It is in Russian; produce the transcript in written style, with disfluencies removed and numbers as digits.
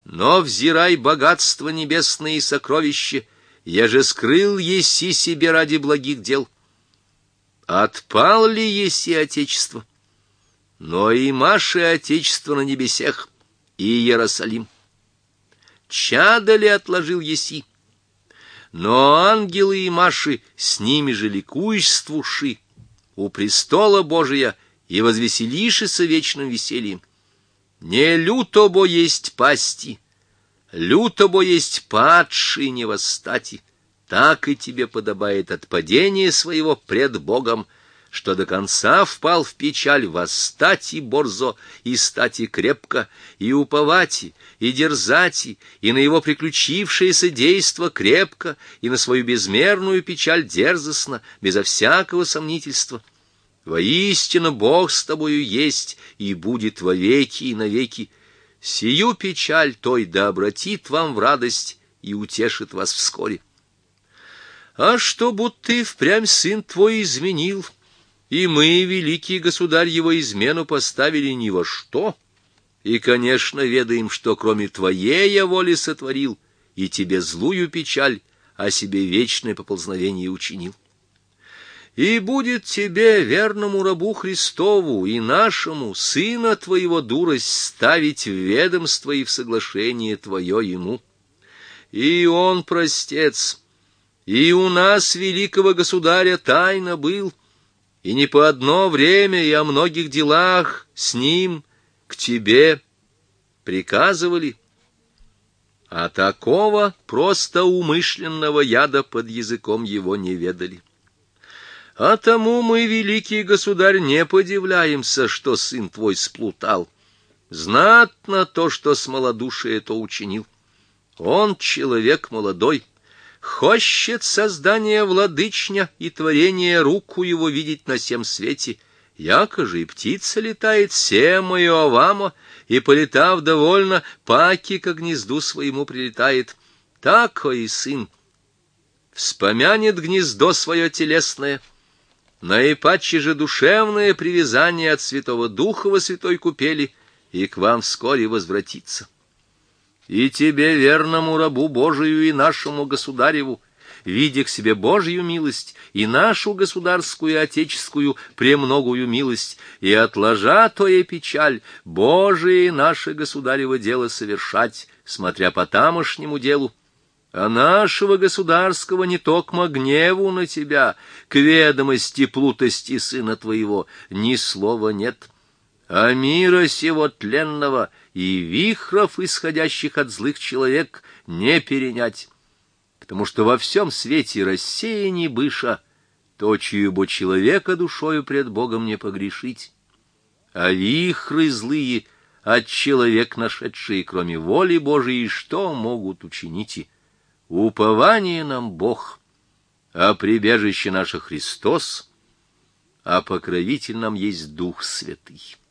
Но взирай богатство небесное и сокровище, еже скрыл еси себе ради благих дел. Отпал ли еси отечество? Но и Маше отечество на небесех, и Иерусалим. Чадо ли отложил еси? Но ангелы и Маши с ними же ликуйствуши у престола Божия и возвеселишися вечным весельем. Не люто бо есть пасти, люто бо есть падши не восстати. Так и тебе подобает от падения своего пред Богом, что до конца впал в печаль, восстати борзо, и стати крепко, и уповати, и дерзати, и на его приключившееся действо крепко, и на свою безмерную печаль дерзостно, безо всякого сомнительства. Воистину Бог с тобою есть, и будет вовеки и навеки. Сию печаль той да обратит вам в радость и утешит вас вскоре. А что, будто и впрямь сын твой изменил, и мы, великий государь, его измену поставили ни во что, и, конечно, ведаем, что кроме твоей воли сотворил, и тебе злую печаль, а себе вечное поползновение учинил. И будет тебе, верному рабу Христову, и нашему, сына твоего дурость ставить в ведомство и в соглашение твое ему. И он, простец, и у нас, великого государя, тайно был, и не по одно время, и о многих делах с ним к тебе приказывали, а такого просто умышленного яда под языком его не ведали. А тому мы, великий государь, не подивляемся, что сын твой сплутал. Знатно то, что смолодушие то учинил. Он человек молодой, хочет создания владычня и творения руку его видеть на всем свете. Яко же и птица летает семо и овамо, и, полетав довольно, паки ко гнезду своему прилетает. Тако и сын вспомянет гнездо свое телесное, наипаче же душевное привязание от Святого Духа во святой купели, и к вам вскоре возвратится. И тебе, верному рабу Божию и нашему государеву, видя к себе Божью милость и нашу государскую и отеческую премногую милость, и отложа тоя печаль, Божие наше государево дело совершать, смотря по тамошнему делу, а нашего государского не токмо гневу на тебя, к ведомости плутости сына твоего, ни слова нет, а мира сего тленного и вихров, исходящих от злых человек, не перенять, потому что во всем свете рассеяни быша, то, чью бо человека душою пред Богом не погрешить, а вихры злые от человек нашедшие, кроме воли Божией, что могут учинить? Упование нам Бог, а прибежище наше Христос, а покровитель нам есть Дух Святый.